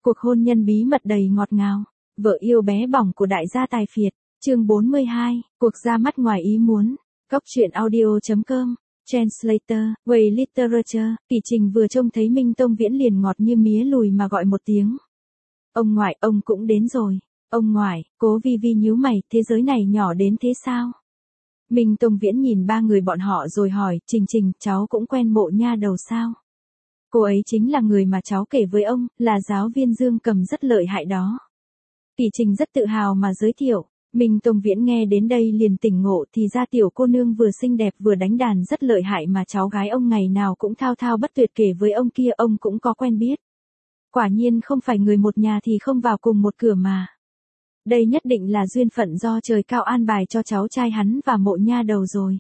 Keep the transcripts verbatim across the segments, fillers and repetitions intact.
Cuộc hôn nhân bí mật đầy ngọt ngào. Vợ yêu bé bỏng của đại gia tài phiệt. Chương bốn mươi hai, cuộc ra mắt ngoài ý muốn. Góc truyện audio chấm com. Translator, Way Literature. Kỳ Trình vừa trông thấy Minh Tông Viễn liền ngọt như mía lùi mà gọi một tiếng. Ông ngoại, ông cũng đến rồi. Ông ngoại, Cố Vi Vi nhíu mày, thế giới này nhỏ đến thế sao? Minh Tông Viễn nhìn ba người bọn họ rồi hỏi, Trình Trình, cháu cũng quen Mộ Nha Đầu sao? Cô ấy chính là người mà cháu kể với ông, là giáo viên dương cầm rất lợi hại đó. Kỳ Trình rất tự hào mà giới thiệu. Minh Tông Viễn nghe đến đây liền tỉnh ngộ, thì ra tiểu cô nương vừa xinh đẹp vừa đánh đàn rất lợi hại mà cháu gái ông ngày nào cũng thao thao bất tuyệt kể với ông kia, ông cũng có quen biết. Quả nhiên không phải người một nhà thì không vào cùng một cửa mà. Đây nhất định là duyên phận do trời cao an bài cho cháu trai hắn và Mộ Nha Đầu rồi.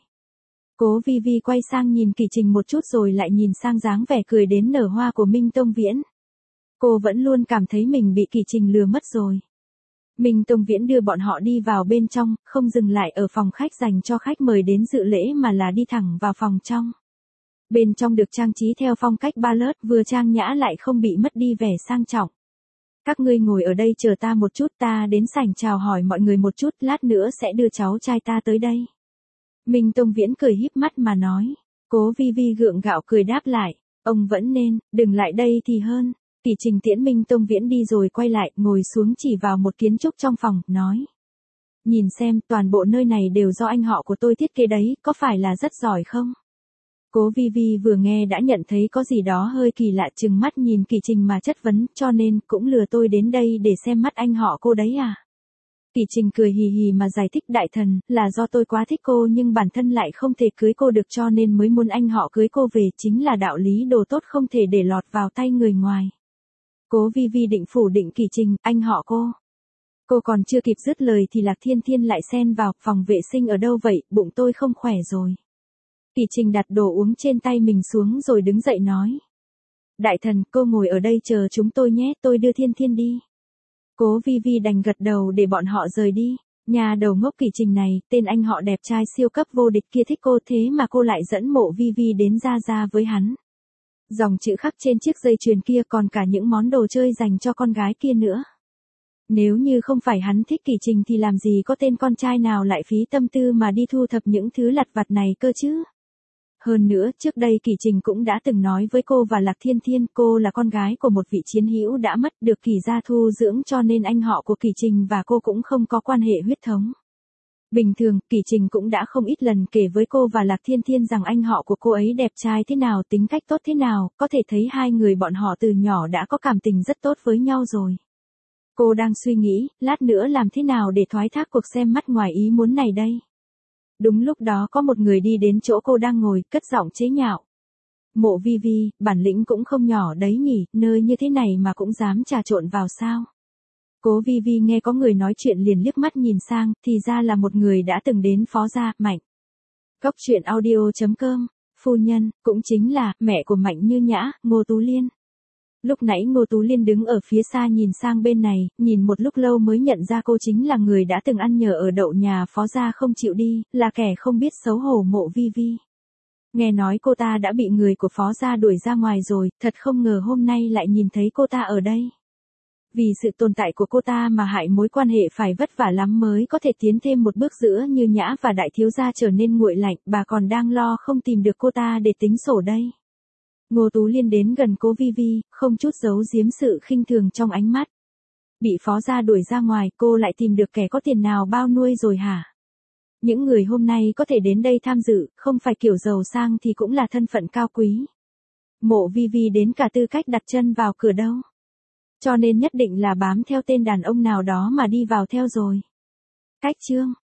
Cố Vi Vi quay sang nhìn Kỳ Trình một chút rồi lại nhìn sang dáng vẻ cười đến nở hoa của Minh Tông Viễn. Cô vẫn luôn cảm thấy mình bị Kỳ Trình lừa mất rồi. Minh Tông Viễn đưa bọn họ đi vào bên trong, không dừng lại ở phòng khách dành cho khách mời đến dự lễ mà là đi thẳng vào phòng trong. Bên trong được trang trí theo phong cách ballad, vừa trang nhã lại không bị mất đi vẻ sang trọng. Các ngươi ngồi ở đây chờ ta một chút, ta đến sảnh chào hỏi mọi người một chút, lát nữa sẽ đưa cháu trai ta tới đây. Minh Tông Viễn cười híp mắt mà nói. Cố Vi Vi gượng gạo cười đáp lại, ông vẫn nên, đừng lại đây thì hơn. Kỳ Trình tiễn Minh Tông Viễn đi rồi quay lại, ngồi xuống chỉ vào một kiến trúc trong phòng, nói. Nhìn xem, toàn bộ nơi này đều do anh họ của tôi thiết kế đấy, có phải là rất giỏi không? Cố Vi Vi vừa nghe đã nhận thấy có gì đó hơi kỳ lạ, trừng mắt nhìn Kỳ Trình mà chất vấn, cho nên cũng lừa tôi đến đây để xem mắt anh họ cô đấy à? Kỳ Trình cười hì hì mà giải thích, đại thần, là do tôi quá thích cô nhưng bản thân lại không thể cưới cô được cho nên mới muốn anh họ cưới cô về, chính là đạo lý đồ tốt không thể để lọt vào tay người ngoài. Cố Vi Vi định phủ định Kỳ Trình, anh họ cô. Cô còn chưa kịp dứt lời thì Lạc Thiên Thiên lại xen vào, phòng vệ sinh ở đâu vậy, bụng tôi không khỏe rồi. Kỳ Trình đặt đồ uống trên tay mình xuống rồi đứng dậy nói. Đại thần, cô ngồi ở đây chờ chúng tôi nhé, tôi đưa Thiên Thiên đi. Cố Vi Vi đành gật đầu để bọn họ rời đi. Nhà đầu ngốc Kỳ Trình này, tên anh họ đẹp trai siêu cấp vô địch kia thích cô thế mà cô lại dẫn Mộ Vi Vi đến ra ra với hắn. Dòng chữ khắc trên chiếc dây chuyền kia còn cả những món đồ chơi dành cho con gái kia nữa. Nếu như không phải hắn thích Kỳ Trình thì làm gì có tên con trai nào lại phí tâm tư mà đi thu thập những thứ lặt vặt này cơ chứ. Hơn nữa, trước đây Kỳ Trình cũng đã từng nói với cô và Lạc Thiên Thiên, cô là con gái của một vị chiến hữu đã mất, được Kỳ gia thu dưỡng, cho nên anh họ của Kỳ Trình và cô cũng không có quan hệ huyết thống. Bình thường, Kỳ Trình cũng đã không ít lần kể với cô và Lạc Thiên Thiên rằng anh họ của cô ấy đẹp trai thế nào, tính cách tốt thế nào, có thể thấy hai người bọn họ từ nhỏ đã có cảm tình rất tốt với nhau rồi. Cô đang suy nghĩ, lát nữa làm thế nào để thoái thác cuộc xem mắt ngoài ý muốn này đây. Đúng lúc đó có một người đi đến chỗ cô đang ngồi, cất giọng chế nhạo. Mộ Vi Vi, bản lĩnh cũng không nhỏ đấy nhỉ, nơi như thế này mà cũng dám trà trộn vào sao. Cố Vi Vi nghe có người nói chuyện liền liếc mắt nhìn sang, thì ra là một người đã từng đến Phó gia, Mạnh. Góc truyện audio chấm com, phu nhân, cũng chính là mẹ của Mạnh Như Nhã, Ngô Tú Liên. Lúc nãy Ngô Tú Liên đứng ở phía xa nhìn sang bên này, nhìn một lúc lâu mới nhận ra cô chính là người đã từng ăn nhờ ở đậu nhà Phó gia không chịu đi, là kẻ không biết xấu hổ Mộ Vi Vi. Nghe nói cô ta đã bị người của Phó gia đuổi ra ngoài rồi, thật không ngờ hôm nay lại nhìn thấy cô ta ở đây. Vì sự tồn tại của cô ta mà hại mối quan hệ phải vất vả lắm mới có thể tiến thêm một bước giữa Như Nhã và đại thiếu gia trở nên nguội lạnh, bà còn đang lo không tìm được cô ta để tính sổ đây. Ngô Tú Liên đến gần Cố Vi Vi, không chút giấu giếm sự khinh thường trong ánh mắt. Bị Phó gia đuổi ra ngoài, cô lại tìm được kẻ có tiền nào bao nuôi rồi hả? Những người hôm nay có thể đến đây tham dự, không phải kiểu giàu sang thì cũng là thân phận cao quý. Mộ Vi Vi đến cả tư cách đặt chân vào cửa đâu. Cho nên nhất định là bám theo tên đàn ông nào đó mà đi vào theo rồi. Cách chương